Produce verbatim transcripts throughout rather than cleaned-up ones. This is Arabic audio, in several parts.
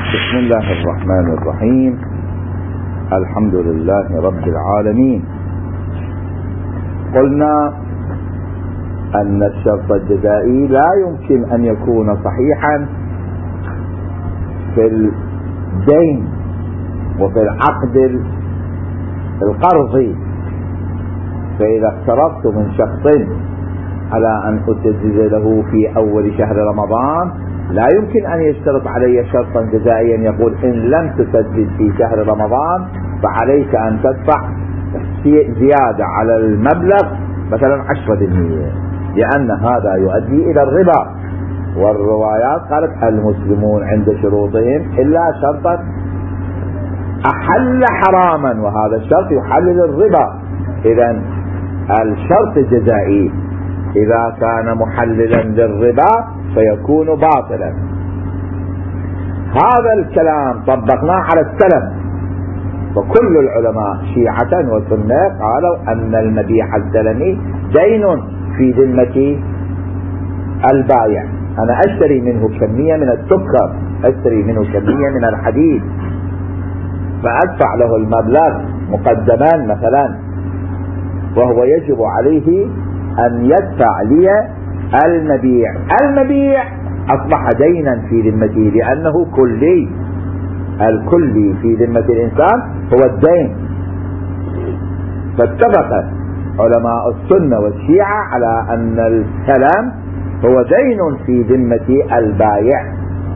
بسم الله الرحمن الرحيم. الحمد لله رب العالمين. قلنا أن الشرط الجزائي لا يمكن أن يكون صحيحا في الدين وفي العقد القرضي. فإذا اقترضت من شخص على أن أسدد له في أول شهر رمضان لا يمكن أن يشترط علي شرطا جزائيا يقول إن لم تسدد في شهر رمضان فعليك أن تدفع زيادة على المبلغ مثلا عشرة بالمئة، لأن هذا يؤدي إلى الربا. والروايات قالت المسلمون عند شروطهم إلا شرطا أحل حراما، وهذا الشرط يحلل الربا. إذن الشرط الجزائي إذا كان محللا للربا فيكون باطلا. هذا الكلام طبقناه على السلم، وكل العلماء شيعة وسنة قالوا أن المبيع السلمي دين في ذمة البائع. أنا أشتري منه كمية من السكر، أشتري منه كمية من الحديد، فأدفع له المبلغ مقدما مثلا، وهو يجب عليه أن يدفع لي المبيع. المبيع أصبح دينا في ذمته لأنه كلي، الكلي في ذمة الإنسان هو الدين. فاتفق علماء السنة والشيعة على أن السلام هو دين في ذمة البائع.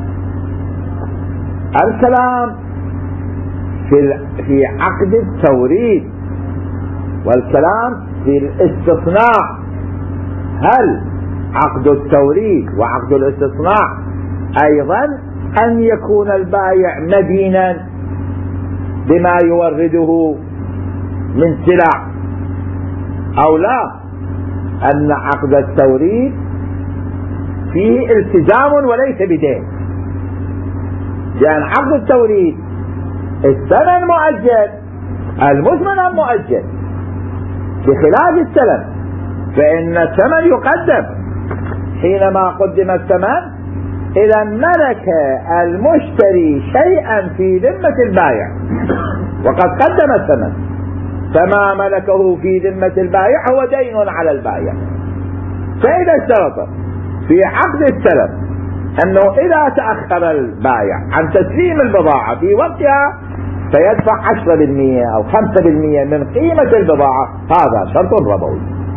الكلام في في عقد التوريد والكلام في الاستصناع. هل عقد التوريد وعقد الاستصناع أيضا أن يكون البائع مدينا بما يورده من سلع أو لا؟ أن عقد التوريد فيه التزام وليس بدين، لأن عقد التوريد الثمن مؤجل، المثمن مؤجل، بخلاف السلم فإن الثمن يقدم. حينما قدم الثمن إذا ملك المشتري شيئا في ذمة البائع وقد قدم الثمن، فما ملكه في ذمة البائع هو دين على البائع. فإذا اشترط في عقد السلم أنه إذا تأخر البائع عن تسليم البضاعة في وقتها فيدفع عشرة بالمئة أو خمسة بالمئة من قيمة البضاعة، هذا شرط ربوي.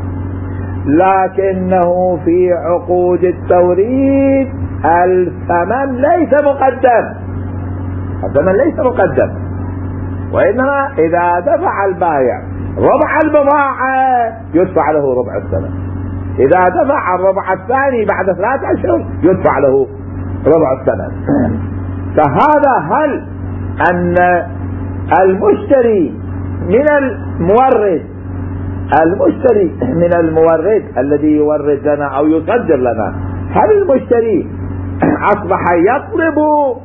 لكنه في عقود التوريد الثمن ليس مقدم، الثمن ليس مقدم، وإنما إذا دفع البائع ربع البضاعة يدفع له ربع الثمن، إذا دفع الربع الثاني بعد ثلاثة أشهر يدفع له ربع الثمن. فهذا هل أن المشتري من المورد المشتري من المورد الذي يورد لنا أو يصدر لنا، هل المشتري أصبح يطلب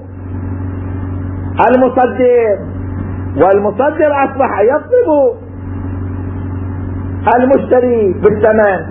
المصدر والمصدر أصبح يطلب المشتري بالثمن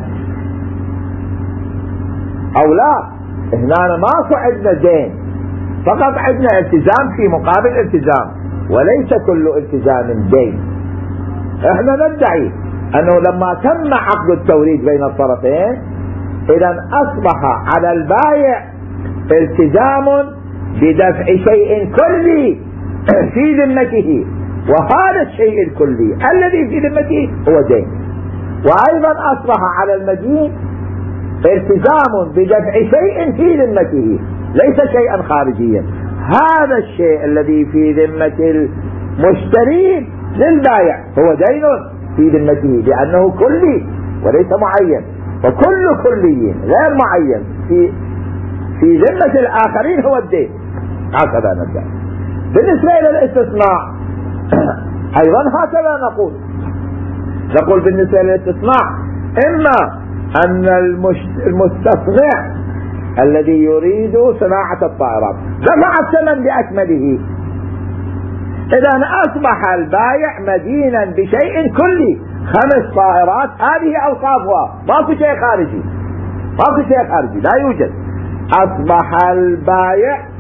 أو لا؟ هنا ما عندنا دين، فقط عندنا التزام في مقابل التزام، وليس كل التزام دين. احنا ندعي أنه لما تم عقد التوريد بين الطرفين إذا أصبح على البائع التزام بدفع شيء كلي في ذمته، وهذا الشيء الكلي الذي في ذمته هو دين. وأيضا أصبح على المدين التزام بدفع شيء في ذمته ليس شيئا خارجيا. هذا الشيء الذي في ذمة المشتري للبائع هو دين في ذمته لأنه كلي وليس معين، وكل كلي غير معين في في ذمة الآخرين هو الدين. هكذا نبدأ. بالنسبة إلى الاستثناء أيضا هكذا نقول نقول بالنسبة للاستثناء إما أن المستصنع الذي يريد صناعة الطائرات دفع الثمن بأكمله، إذا أصبح البائع مدينا بشيء كلي. خمس طائرات هذه أوصافها، ماكو شيء خارجي، ماكو شيء خارجي لا يوجد. أصبح البائع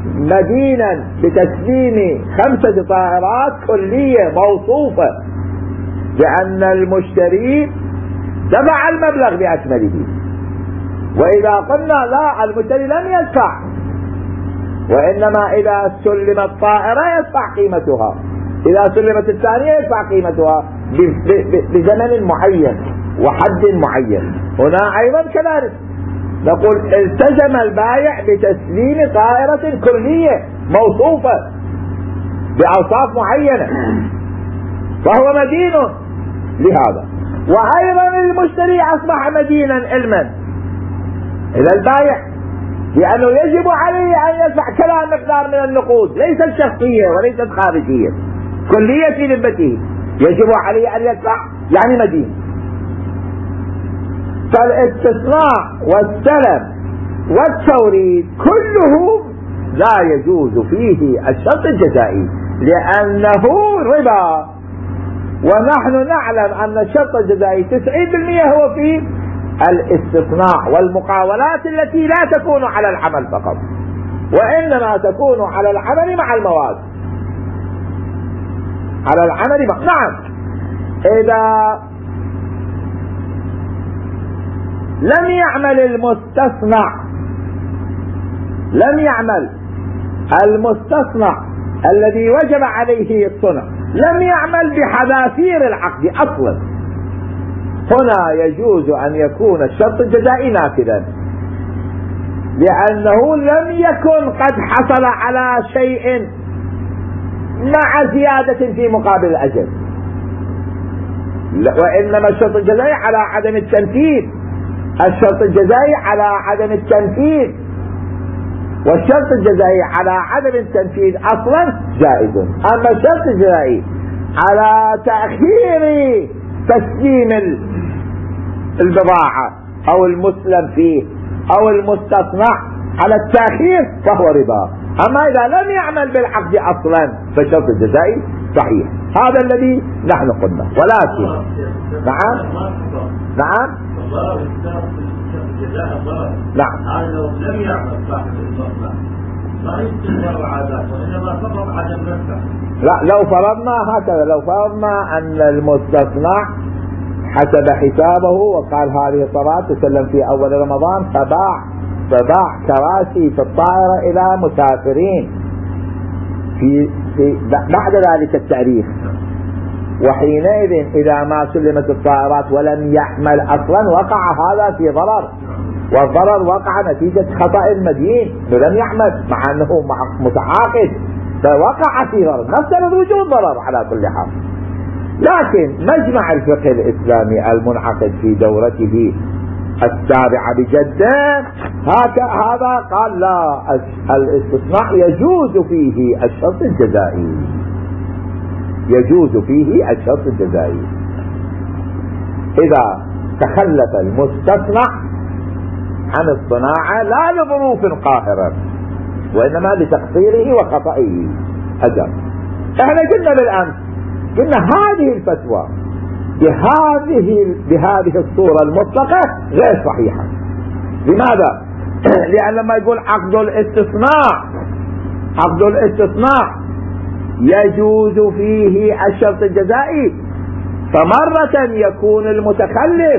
مدينا بتسليم خمسة طائرات كلية موصوفة بأن المشتري دفع المبلغ بأكمله. وإذا قلنا لا، المشتري لم يدفع، وإنما إذا سلمت طائرة يدفع قيمتها، إذا سلمت الثانية يدفع قيمتها بزمن معين وحد معين. هنا أيضا كذلك نقول التزم البائع بتسليم طائرة كلية موصوفة بأوصاف معينة فهو مدين لهذا. وأيضا المشتري أصبح مدينا علما إلى البائع، لأنه يجب عليه أن يدفع كلا مقدار من النقود، ليست شخصية وليست خارجية، كلية في ذمته، يجب عليه أن يدفع، يعني مدين. فالاستصناع والسلم والتوريد كله لا يجوز فيه الشرط الجزائي لأنه ربا، ونحن نعلم أن الشرط الجزائي تسعين بالمئة هو في الاستصناع والمقاولات التي لا تكون على العمل فقط، وإنما تكون على العمل مع المواد، على العمل مع... نعم، إذا لم يعمل المستصنع لم يعمل المستصنع الذي وجب عليه الصنع لم يعمل بحذافير العقد أصلا، هنا يجوز أن يكون الشرط الجزائي نافذا، لأنه لم يكن قد حصل على شيء مع زيادة في مقابل الأجل، وإنما الشرط الجزائي على عدم التنفيذ، الشرط الجزائي على عدم التنفيذ، والشرط الجزائي على عدم التنفيذ أصلا جائز. أما الشرط الجزائي على تأخير تسليم البضاعة أو المسلم فيه أو المستصنع على التأخير فهو ربا. أما إذا لم يعمل بالعقد أصلا فالشرط الجزائي صحيح. هذا الذي نحن قلنا. ولكن نعم نعم نعم هذا لو لم يعمل صاحب المصنع ما يستمر عادات، وإنما فقط عدم نفسه. لا، لو فرضنا هكذا، لو فرضنا أن المستصنع حسب حسابه وقال هذه الطائرات تسلم في أول رمضان، فباع فباع كراسي في الطائرة إلى مسافرين في, في بعد ذلك التاريخ، وحينئذ إذا ما سلمت الطائرات ولم يحمل أصلا وقع هذا في ضرر، والضرر وقع نتيجة خطأ المدين، لم يعمل مع أنه متعاقد فوقع في ضرر، نفترض وجود ضرر على كل حال. لكن مجمع الفقه الإسلامي المنعقد في دورته السابعة بجدة هذا قال لا، الاستصناع يجوز فيه الشرط الجزائي، يجوز فيه الشرط الجزائي إذا تخلف المستصنع عن الصناعة لا لظروف قاهرة وإنما لتقصيره وخطئه أجل. احنا قلنا بالأمس، قلنا هذه الفتوى بهذه بهذه الصورة المطلقة غير صحيحة. لماذا؟ لأن لما يقول عقد الاستصناع عقد الاستصناع يجوز فيه الشرط الجزائي، فمرة يكون المتخلف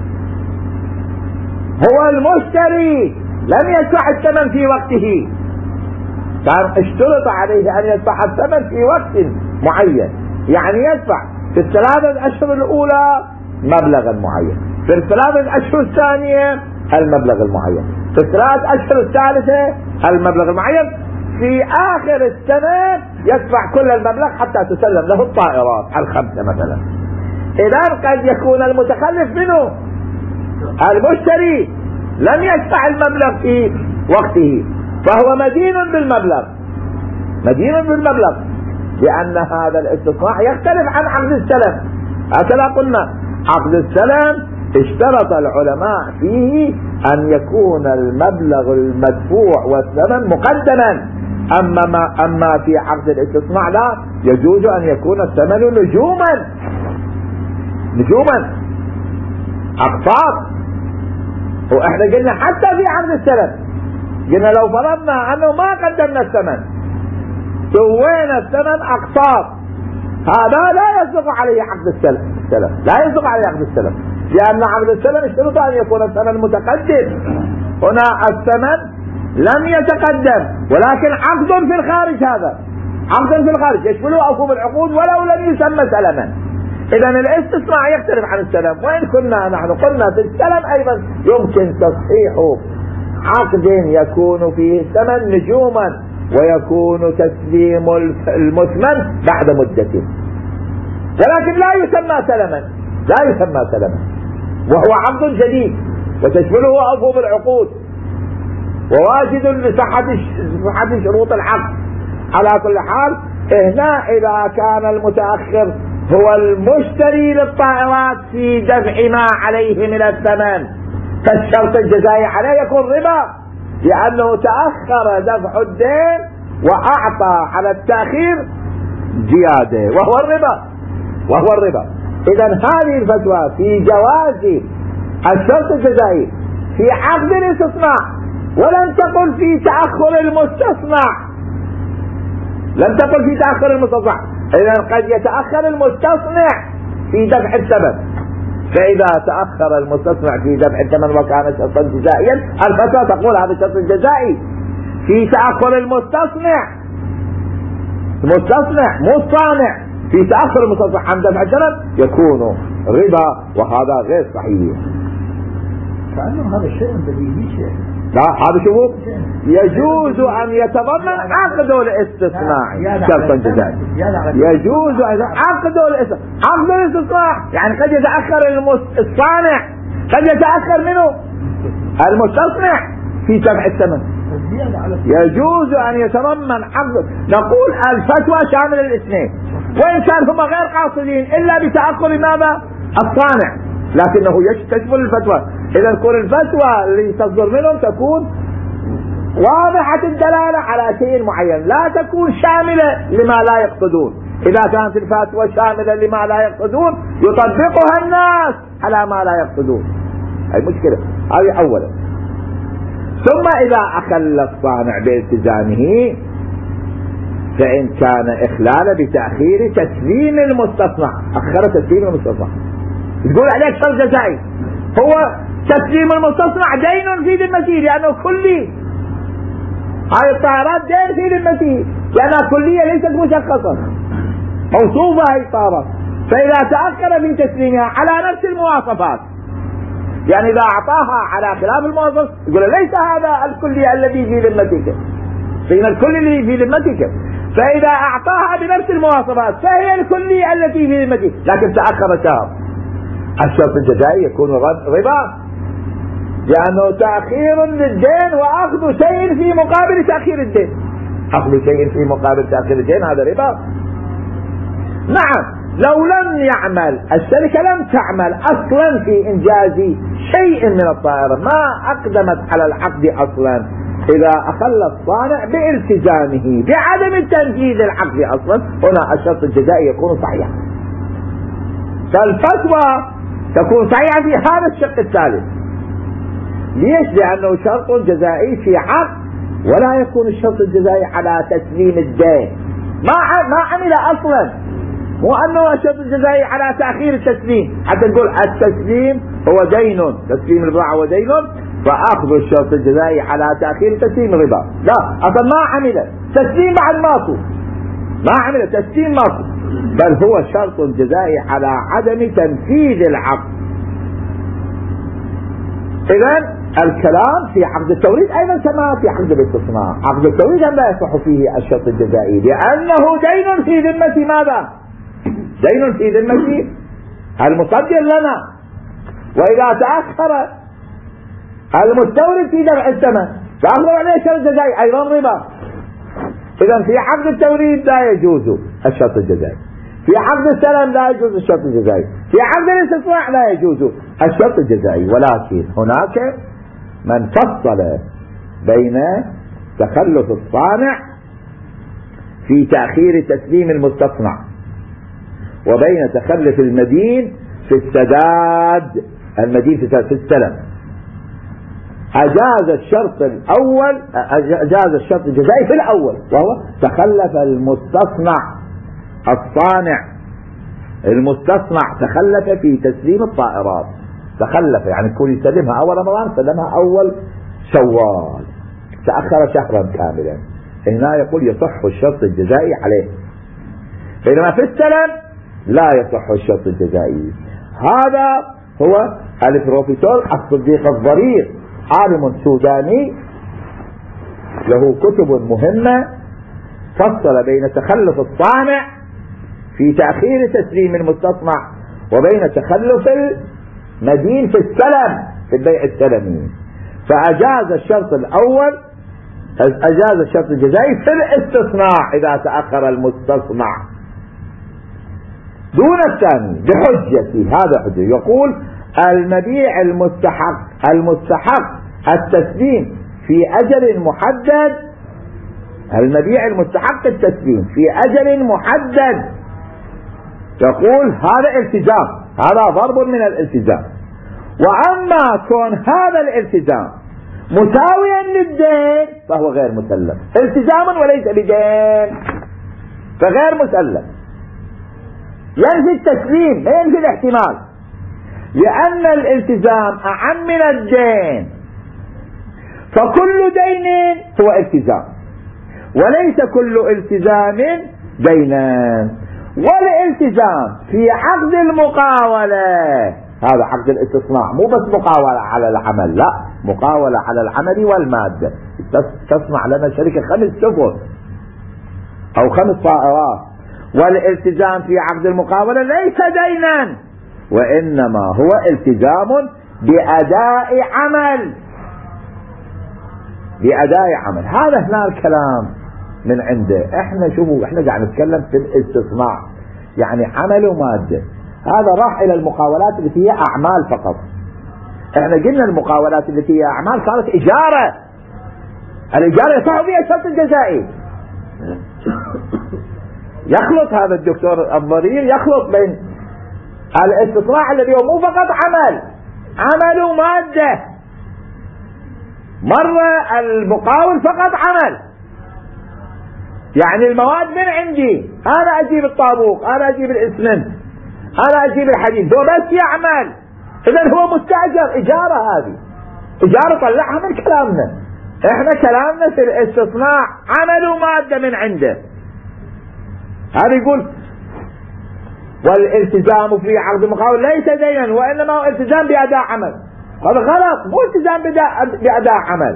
هو المشتري لم يدفع الثمن في وقته، كان اشترط عليه أن يدفع الثمن في وقت معين، يعني يدفع في الثلاثة الأشهر الأولى مبلغا معين، في الثلاثة الأشهر الثانية المبلغ المعين، في الثلاثة أشهر الثالثة المبلغ المعين، في آخر السنة يدفع كل المبلغ حتى تسلم له الطائرات الخمسة مثلا. إذا قد يكون المتخلف منه المشتري لم يدفع المبلغ في وقته، فهو مدين بالمبلغ مدين بالمبلغ لأن هذا الاستصناع يختلف عن عقد السلم. هكذا قلنا عقد السلم اشترط العلماء فيه أن يكون المبلغ المدفوع والثمن مقدما، أما, ما أما في عقد الاستصناع لا، يجوز أن يكون الثمن نجوما نجوما أقساط. وإحنا قلنا حتى في عقد السلم قلنا لو فرضنا أنه ما قدمنا الثمن، سوينا الثمن أقساط، هذا لا يصدق عليه عقد السلم، لا يصدق عليه عقد السلم، لأن عقد السلم اشترط أن يكون الثمن متقدم. هنا الثمن لم يتقدم ولكن عقد في الخارج، هذا عقد في الخارج يشمله أفهام العقود ولو لم يسمى سلما. إذا الاستثناء يختلف عن السلم، وإن كنا نحن قلنا في السلم أيضا يمكن تصحيح عقد يكون فيه الثمن نجوما ويكون تسليم المثمن بعد مدة، ولكن لا يسمى سلما، لا يسمى سلما، وهو عقد جديد وتشمله أفهام العقود وواجد لصحة شروط العقد. على كل حال هنا إذا كان المتأخر هو المشتري للطائرات في دفع ما عليه من الثمن، فالشرط الجزائي عليه يكون ربا، لأنه تأخر دفع الدين وأعطى على التأخير زيادة وهو الربا، وهو الربا. إذا هذه الفتوى في جواز الشرط الجزائي في عقد الاستثناء، ولم تقل في تأخر المستصنع، لم تقل في تأخر المستصنع. إذا قد يتأخر المستصنع في دفع الثمن، فإذا تأخر المستصنع في دفع الثمن وكان شرطا جزائيا، الفتوى تقول هذا الشرط الجزائي في تأخر المستصنع، المستصنع مو الصانع، في تأخر المستصنع عن دفع الثمن يكون ربا، وهذا غير صحيح. كأنه هذا الشيء بديهي شيء. لا هذا شوفوا يجوز أن يتضمن عقد الاستثناء شرطا جزائي، يجوز أن عقد الاستثناء، عقد الاستثناء يعني قد يتأخر الصانع، قد يتأخر منه المستصنع في دفع الثمن، يجوز أن يتضمن عقد. نقول الفتوى شاملة للاثنين، وإن كان هم غير قاصدين إلا بتأخر ماذا الصانع، لكنه تشمل الفتوى. إذا تكون الفتوى اللي تصدر منهم تكون واضحة الدلالة على شيء معين، لا تكون شاملة لما لا يقصدون. إذا كانت الفتوى شاملة لما لا يقصدون يطبقها الناس على ما لا يقصدون، هذه مشكلة. هذه أولا. ثم إذا أخل الصانع بالتزامه فإن كان إخلال بتأخير تسليم المستصنع، أخر تسليم المستصنع، تقول عليك شرط جزائي، هو تسليم المستصنع دين في ذمته لأنه كلي، هاي الطائرات دين في ذمته لأنها كلية ليست مشخصة، موصوفة هاي الطائرات، فإذا تأخر في تسليمها على نفس المواصفات، يعني إذا أعطاها على خلاف المواصف يقول ليس هذا الكلي الذي في ذمتك، فإن الكلي الذي في ذمتك، فإذا أعطاها بنفس المواصفات فهي الكلي التي في ذمتك، لكن تأخر شهر، الشرط الجزائي يكون ربا، لأنه تأخير للدين وأخذ شيء في مقابل تأخير الدين، أخذ شيء في مقابل تأخير الدين هذا ربا. نعم لو لم يعمل الشركة، لم تعمل أصلا في إنجاز شيء من الطائرة، ما أقدمت على العقد أصلا، إذا أخل الصانع بالتزامه بعدم تنفيذ العقد أصلا، هنا الشرط الجزائي يكون صحيحا. فالفتوى تكون صحيحة في هذا الشق الثالث. ليش؟ لأنه شرط جزائي في عقد، ولا يكون الشرط الجزائي على تسليم الدين، ما ما عمل أصلا، مو أنه الشرط الجزائي على تأخير التسليم، حتى نقول التسليم هو دين، تسليم البضاعة هو دين، فأخذ الشرط الجزائي على تأخير التسليم ربا، لا أصلا ما عمل تسليم بعد ماكو، ما عمل تسليم ماكو، بل هو شرط جزائي على عدم تنفيذ العقد. إذن الكلام في عقد التوريد أيضا كما في عقد الاستثناء، عقد التوريد لا يصح فيه الشرط الجزائي لأنه دين في ذمة ماذا؟ دين في ذمة المصدر لنا، وإذا تأخر المستورد في دفع الثمن فأخذ عليه شرط جزائي أيضا ربا. إذن في عقد التوريد لا يجوز الشرط الجزائي، في عقد السلم لا يجوز الشرط الجزائي، في عقد الاستثناء لا يجوز الشرط الجزائي. ولكن هناك من فصل بين تخلف الصانع في تأخير تسليم المستصنع وبين تخلف المدين في السداد، المدين في السلم. أجاز الشرط الأول، أجاز الشرط الجزائي في الأول، وهو تخلف المستصنع الصانع، المستصنع تخلف في تسليم الطائرات، تخلف يعني يكون يسلمها أول رمضان، سلمها أول شوال، تأخر شهرا كاملا. هنا يقول يصح الشرط الجزائي عليه، بينما في السلم لا يصح الشرط الجزائي. هذا هو البروفيسور الصديق الضرير، عالم سوداني له كتب مهمة فصل بين تخلف الصانع في تأخير تسليم المستصنع وبين تخلف المدين في السلم في البيع السلمي. فأجاز الشرط الأول، أجاز الشرط الجزائي في الاستصناع إذا تأخر المستصنع دون الثاني بحجة، هذا حجة. يقول المبيع المستحق المستحق التسليم في أجل محدد، المبيع المستحق التسليم في أجل محدد، يقول هذا التزام، هذا ضرب من الالتزام. وأما كون هذا الالتزام مساويا للدين فهو غير مسلم، التزام وليس بدين فغير مسلم، ينفي التسليم لا ينفي الاحتمال، لأن الالتزام أعم من الدين، فكل دين هو التزام وليس كل التزام دينا. والالتزام في عقد المقاولة، هذا عقد الاستصناع مو بس مقاولة على العمل، لا، مقاولة على العمل والمادة. تصنع لنا شركة خمس سفن أو خمس طائرات، والالتزام في عقد المقاولة ليس دينا وإنما هو التزام بأداء عمل، بأداء عمل. هذا هنا الكلام من عنده. احنا شوفوا احنا قاعد نتكلم في الاستصناع يعني عمل ومادة، هذا راح الى المقاولات التي هي اعمال فقط. احنا قلنا المقاولات التي هي اعمال كانت اجارة، الاجارة يصح فيها الشرط الجزائي. يخلط هذا الدكتور الضرير، يخلط بين الاستصناع الذي هو مو فقط عمل، عمل ومادة. مرة المقاول فقط عمل، يعني المواد من عندي، انا اجيب الطابوق، انا اجيب الاسمنت، انا اجيب الحديد، هو بس يعمل، اذا هو مستاجر، اجارة، هذه اجارة طلعها من كلامنا. احنا كلامنا في الاستصناع عمل ومادة من عنده. هذا يقول والالتزام في عقد المقاول ليس دينا وانما هو التزام باداء عمل. هذا غلط، مو التزام باداء عمل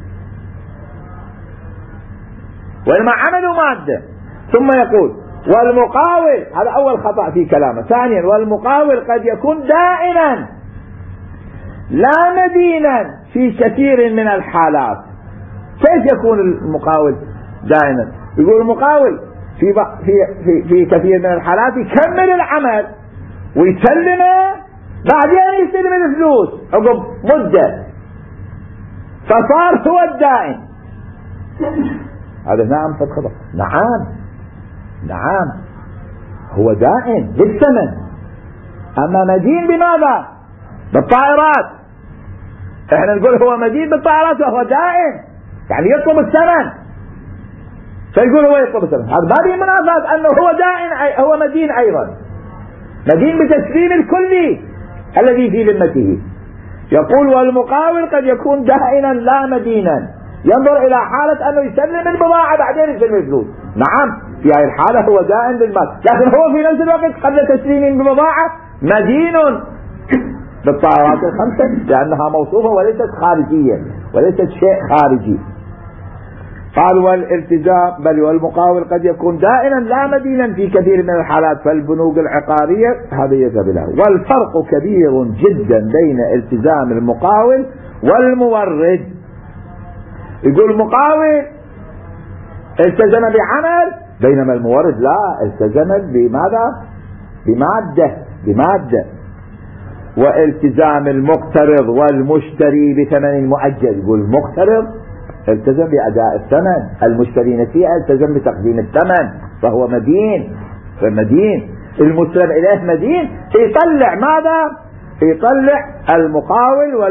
وإنما عمل ومادة. ثم يقول والمقاول، هذا أول خطأ في كلامه. ثانيا والمقاول قد يكون دائنا لا مدينا في كثير من الحالات. كيف يكون المقاول دائما؟ يقول المقاول في في في, في كثير من الحالات يكمل العمل ويسلمه، بعدين يستلم الفلوس عقب مدة، فصار هو الدائن. هذا نعم فتخطأ. نعم نعم هو دائن بالثمن، أما مدين بماذا؟ بالطائرات. احنا نقول هو مدين بالطائرات وهو دائن، يعني يطلب الثمن، فيقول هو يطلب الثمن. هذا ما به منافاة أنه هو دائن، هو مدين أيضا، مدين بتسليم الكلي الذي في ذمته. يقول والمقاول قد يكون دائنا لا مدينا، ينظر إلى حالة أنه يسلم البضاعة بعدين يسلم الفلوس. نعم في هذه الحالة هو دائن للمال، لكن هو في نفس الوقت قبل تسليم البضاعة مدين بالطائرات الخمسة لأنها موصوفة وليست خارجية، وليست شيء خارجي. قال والالتزام بل والمقاول قد يكون دائنا لا مدينا في كثير من الحالات، فالبنوك العقارية هذا يذهب له. والفرق كبير جدا بين التزام المقاول والمورد. يقول المقاول التزم بعمل بينما المورد لا، التزم بماذا؟ بمادة بمادة. والتزام المقترض والمشتري بثمن مؤجل، يقول المقترض التزم بأداء الثمن، المشتري نسيئة التزم بتقديم الثمن، فهو مدين، فمدين. المسلم إليه مدين، يطلع ماذا؟ يطلع المقاول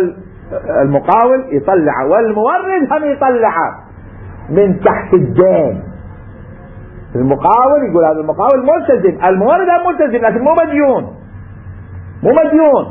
المقاول يطلع والمورد هم يطلع من تحت الدين. المقاول يقول هذا المقاول ملتزم، المورد هم ملتزم لكن مو مديون، مو مديون.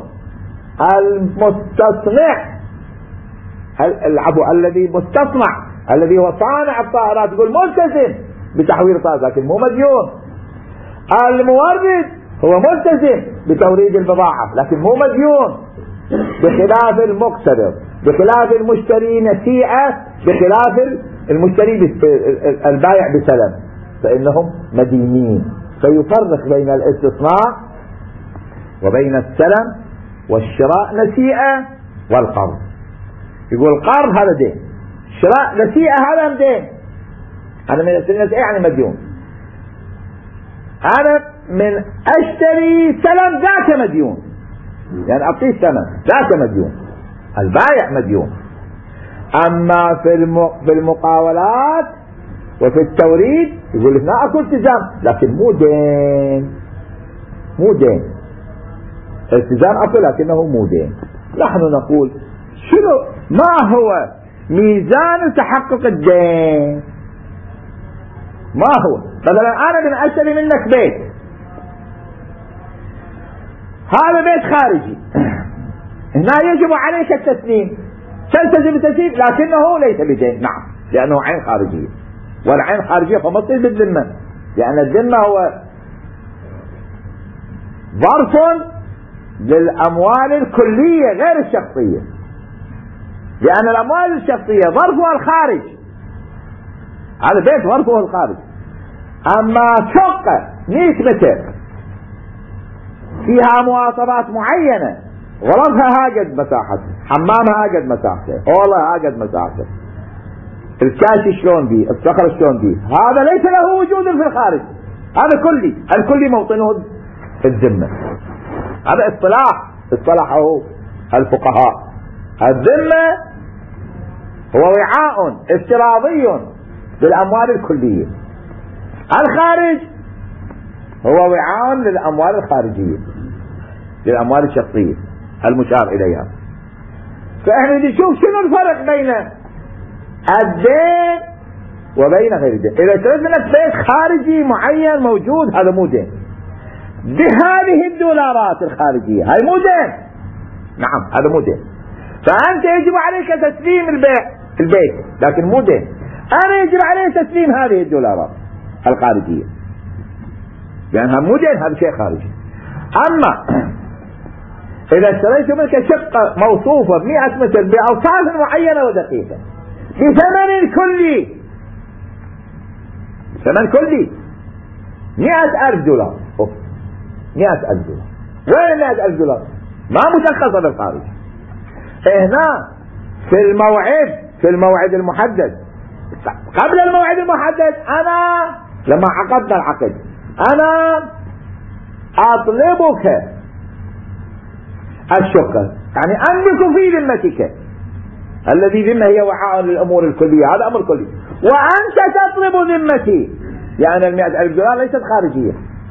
المستصنع العفو الذي مستصنع الذي هو صانع الطائرات يقول ملتزم بتحويل الطائرات لكن مو مديون. المورد هو ملتزم بتوريد البضاعة لكن مو مديون، بخلاف المقتدر، بخلاف المشتري نسيئة، بخلاف المشتري البائع بسلم، فإنهم مدينين. فيفرق بين الاستصناع وبين السلم والشراء نسيئة والقرض. يقول القرض هذا دين، شراء نسيئة هذا دين. أنا من النسيئة يعني مديون، أنا من أشتري سلم ذاك مديون، يعني أعطيه ثمن ذاك مديون، البائع مديون. أما في في المقاولات وفي التوريد يقول لك لا أكو التزام لكن مو دين، مو دين. التزام أكو لكنه مو دين. نحن نقول شنو ما هو ميزان تحقق الدين؟ ما هو؟ مثلا أنا من أشتري منك بيت، هذا بيت خارجي، هنا يجب عليك التسليم، تلتزم بالتسليم لكنه ليس بدين. نعم، لأنه عين خارجية، والعين خارجية فما تصير بالذمة، لأن الذمة هو ظرف للأموال الكلية غير الشخصية، لأن الأموال الشخصية ظرفها الخارج، هذا بيت ظرفه الخارج. أما شقة مئة متر فيها مواصفات معينة، غرفها هاقد مساحته، حمامها هاقد مساحته، والله هاقد مساحته، الكاشي شلون دي، الصخر شلون دي، هذا ليس له وجود في الخارج، هذا كلي، الكلي موطنه الذمة. هذا اصطلاح اصطلحه الفقهاء. الذمة هو وعاء افتراضي للأموال الكلية، الخارج هو وعاء للأموال الخارجية، للأموال الشخصية المشار إليها. فإحنا نشوف شنو الفرق بين الدين وبين غير الدين. إذا اشتريت منك بيت خارجي معين موجود هذا مو دين، بهذه الدولارات الخارجية هاي مو دين. نعم هذا مو دين، فأنت يجب عليك تسليم البيع البيت لكن مو دين. أنا يجب علي تسليم هذه الدولارات الخارجية لأنها مو دين، هذا شيء خارجي. أما إذا اشتريت منك شقة موصوفة بمئة متر بأوصاف معينة ودقيقة بثمن كلي، ثمن كلي مئة ألف دولار، أوف مئة ألف دولار، وين مئة ألف دولار؟ ما مشخصة بالخارج. هنا في الموعد، في الموعد المحدد، قبل الموعد المحدد أنا لما عقدنا العقد أنا أطلبك الشقة، يعني أملك في ذمتك، الذي ذمة هي وعاء للأمور الكلية، هذا أمر كلي، وأنت تطلب ذمتي، لأن يعني المئة ألف دولار ليست خارجية،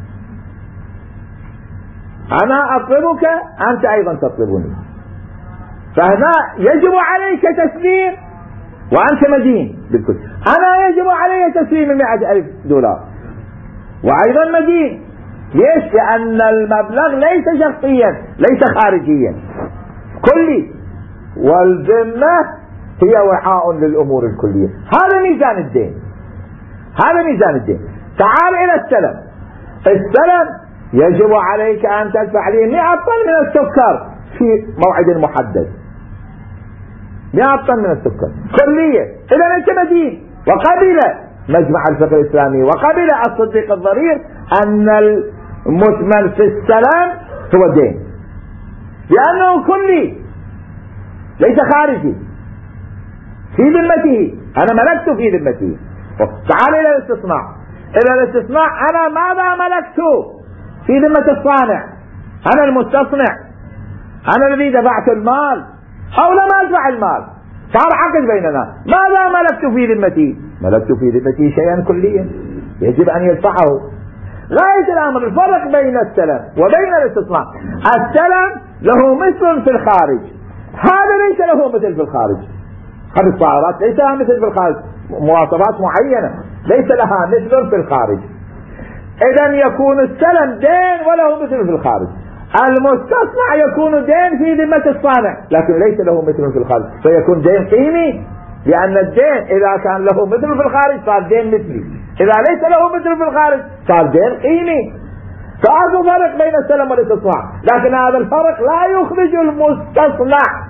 أنا أطلبك أنت أيضا تطلبني. فهنا يجب عليك تسليم وأنت مدين بالكل، أنا يجب علي تسليم المئة ألف دولار وأيضا مدين. ليش؟ لأن المبلغ ليس شخصيا، ليس خارجيا، كلي، والذمة هي وعاء للأمور الكلية. هذا ميزان الدين، هذا ميزان الدين. تعال إلى السلم. السلم يجب عليك أن تدفع لي مئة طن من السكر في موعد محدد، مئة طن من السكر كلية. إذا أنت مدين. وقبل مجمع الفقه الإسلامي وقبل الصديق الضرير أن المثمن في السلام هو دين، لأنه كلي ليس خارجي، في ذمته، أنا ملكت في ذمته. تعال إلى الاستصناع. إلى الاستصناع أنا ماذا ملكت في ذمة الصانع؟ أنا المستصنع، أنا الذي دفعت المال أو لم أدفع المال، صار عقد بيننا، ماذا ملكت في ذمتي؟ ملكت في ذمتي شيئا كليا يجب أن يدفعه. غاية الأمر الفرق بين السلم وبين الاستصناع. السلم له مثل في الخارج، هذا ليس له مثل في الخارج. هذه الطائرات ليس لها مثل في الخارج، مواصفات معينة ليس لها مثل في الخارج. إذن يكون السلم دين وله مثل في الخارج. المستصنع يكون دين في ذمة الصانع لكن ليس له مثل في الخارج، فيكون دين قيمي، لأن الدين إذا كان له مثل في الخارج صار دين مثلي، إذا ليس له مثل في الخارج صار دين قيمي. فأكو فرق بين السلم والاستصناع، لكن هذا الفرق لا يخرج المستصنع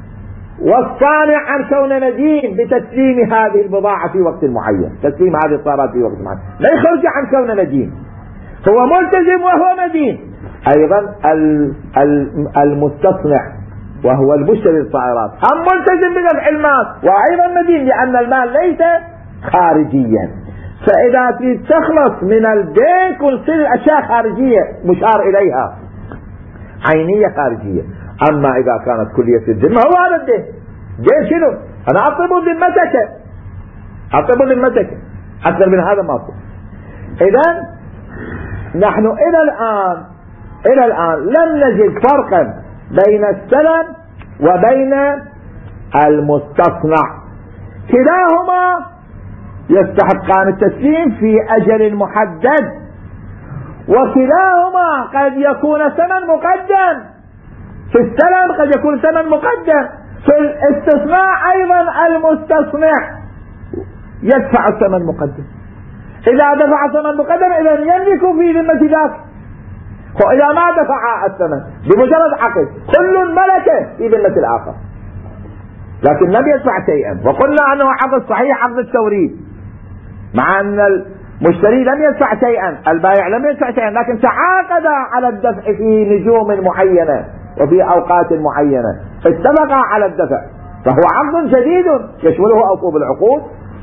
والصانع عن كون مدين بتسليم هذه البضاعة في وقت معين، تسليم هذه الطائرات في وقت معين لا يخرج عن كون مدين، هو ملتزم وهو مدين. أيضا المستصنع وهو المشتري للطائرات هم ملتزم بدفع المال وأيضا مدين، لأن المال ليس خارجيا. فإذا تريد تخلص من الدين كل تصير الأشياء خارجية مشار إليها عينية خارجية. أما إذا كانت كلية الذمة هو هذا الدين. دين شنو؟ أنا أطلب ذمتك، أطلب ذمتك، أكثر من هذا ما أطلب. إذن نحن إلى الآن إلى الآن لم نجد فرقا بين السلم وبين المستصنع، كلاهما يستحقان التسليم في أجل محدد، وكلاهما قد يكون ثمن مقدم. في السلم قد يكون ثمن مقدم، في الاستصناع أيضا المستصنع يدفع الثمن مقدم. إذا دفع الثمن مقدم إذا يملك في ذمة ذاك، وإذا ما دفع الثمن بمجرد عقد كل ملك في ذمة الآخر، لكن لم يدفع شيئا. وقلنا أنه عقد صحيح، عقد التوريد، مع أن المشتري لم يدفع شيئا، البائع لم يدفع شيئا، لكن تعاقد على الدفع في نجوم معينة وفي أوقات معينة، اتفقا على الدفع، فهو عقد جديد يشمله أوقوب العقود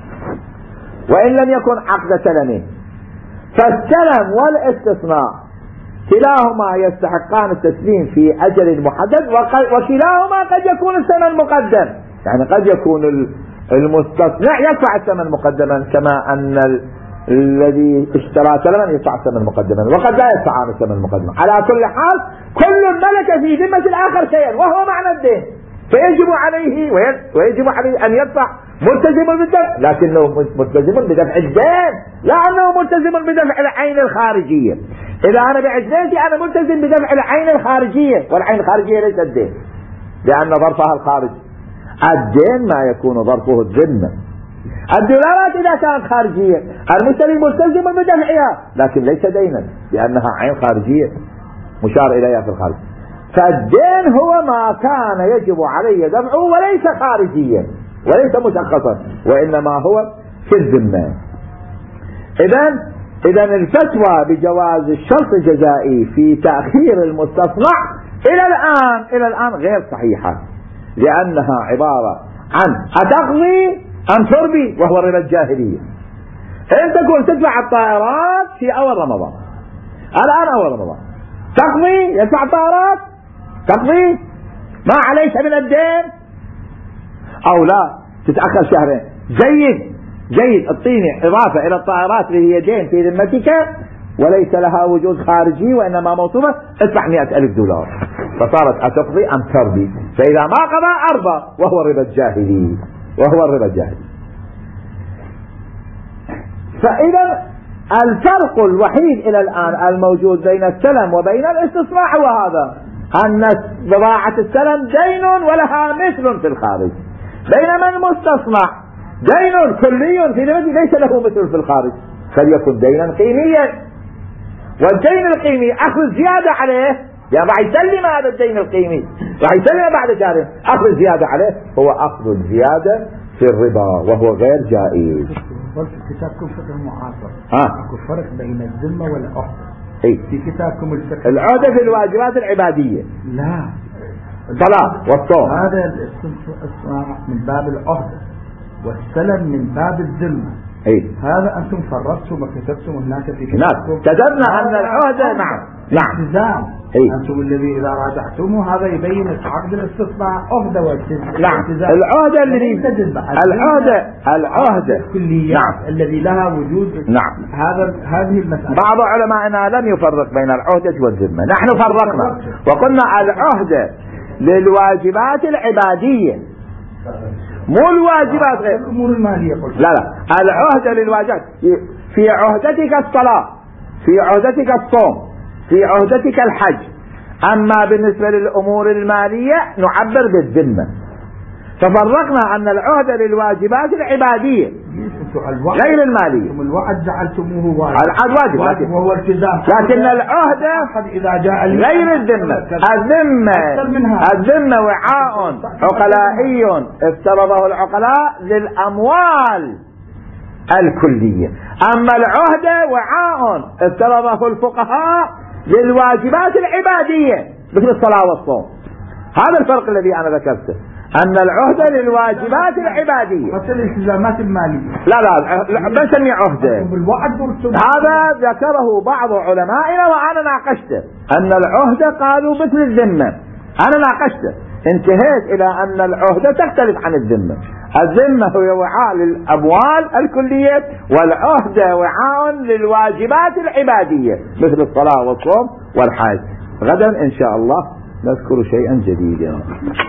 وإن لم يكن عقد سلم. فالسلم والاستصناع كلاهما يستحقان التسليم في أجل محدد، وكلاهما قد يكون الثمن مقدم، يعني قد يكون المستصنع يدفع الثمن مقدما كما أن الذي اشترى سلما يدفع الثمن مقدما، وقد لا يدفع الثمن مقدما. على كل حال كل ملك في ذمة الآخر شيئا وهو معنى الدين، فيجب عليه ويجب عليه أن يدفع، ملتزم بالدفع لكنه ملتزم بدفع الدين، لا أنه ملتزم بدفع العين الخارجية. إذا أنا بعجلتي أنا ملتزم بدفع العين الخارجية، والعين الخارجية ليس الدين لأن ظرفها الخارج. الدين ما يكون ظرفه الذمة. الدولارات إذا كانت خارجية المشتري ملتزم بدفعها لكن ليس دينا لأنها عين خارجية مشار إليها في الخارج. فالدين هو ما كان يجب علي دفعه وليس خارجيا وليس مشخصا، وإنما هو في الذمة. إذن إذن الفتوى بجواز الشرط الجزائي في تأخير المستصنع إلى الآن إلى الآن غير صحيحة، لأنها عبارة عن أتقضي أم تربي، وهو ربا الجاهلية. أنت تقول تدفع الطائرات في أول رمضان، الآن أول رمضان تقضي، يدفع الطائرات تقضي ما عليك من الدين، أو لا تتأخر شهرين. جيد جيد اعطيني إضافة إلى الطائرات اللي هي دين في ذمتك وليس لها وجود خارجي وإنما موصوفة، ادفع مئة ألف دولار، فصارت أتقضي أم تربي. فإذا ما قضى أربى، وهو الربا الجاهلي، وهو الربا الجاهلي. فإذا الفرق الوحيد إلى الآن الموجود بين السلم وبين الاستصناع هو هذا، أن بضاعة السلم دين ولها مثل في الخارج، بينما المستصنع دين كلي في ذمته ليس له مثل في الخارج، فليكن دينا قيميا. والدين القيمي أخذ زيادة عليه، يعني راح يسلم هذا الدين القيمي راح يسلم بعد شهرين، أخذ زيادة عليه هو أخذ الزيادة في الربا وهو غير جائز. في كتابكم فقه المعاصر ها اكو فرق بين الذمة والعهد. اي في كتابكم الفقه العهد في الواجبات العبادية، لا الصلاة والصوم، هذا الاستصناع من باب العهد والسلم من باب الذمة. اي هذا انتم فرقتم وكتبتم هناك في كتابكم، كتبنا ان العهد نعم نعم التزام. إيه؟ انتم الذي اذا راجعتموه هذا يبين عقد الاستصناع عهد والتزام. نعم العهد الذي العهد العهد نعم الذي لها وجود. نعم هذا هذه المسألة بعض علمائنا لم يفرق بين العهدة والذمة، نحن فرقنا وقلنا العهد للواجبات العبادية، مو الواجبات غير الأمور المالية. لا لا، العهدة للواجبات. في عهدتك الصلاة، في عهدتك الصوم، في عهدتك الحج. أما بالنسبة للأمور المالية نعبر بالذمة. ففرقنا أن العهدة للواجبات العبادية غير المالية. الوعد جعلتموه واجب، العهد واجب لكن وهو التزام، لكن العهدة إذا جاء غير الذمة. الذمة الذمة وعاء عقلائي افترضه العقلاء للأموال الكلية، أما العهدة وعاء افترضه الفقهاء للواجبات العبادية مثل الصلاة والصوم. هذا الفرق الذي أنا ذكرته، أن العهدة للواجبات العبادية مثل الالتزامات المالية. لا لا ما نسميه عهدة. هذا ذكره بعض علمائنا وأنا ناقشته، أن العهدة قالوا مثل الذمة. أنا ناقشته انتهيت إلى أن العهدة تختلف عن الذمة. الذمة هي وعاء للأموال الكلية، والعهدة وعاء للواجبات العبادية مثل الصلاة والصوم والحج. غدا إن شاء الله نذكر شيئا جديدا.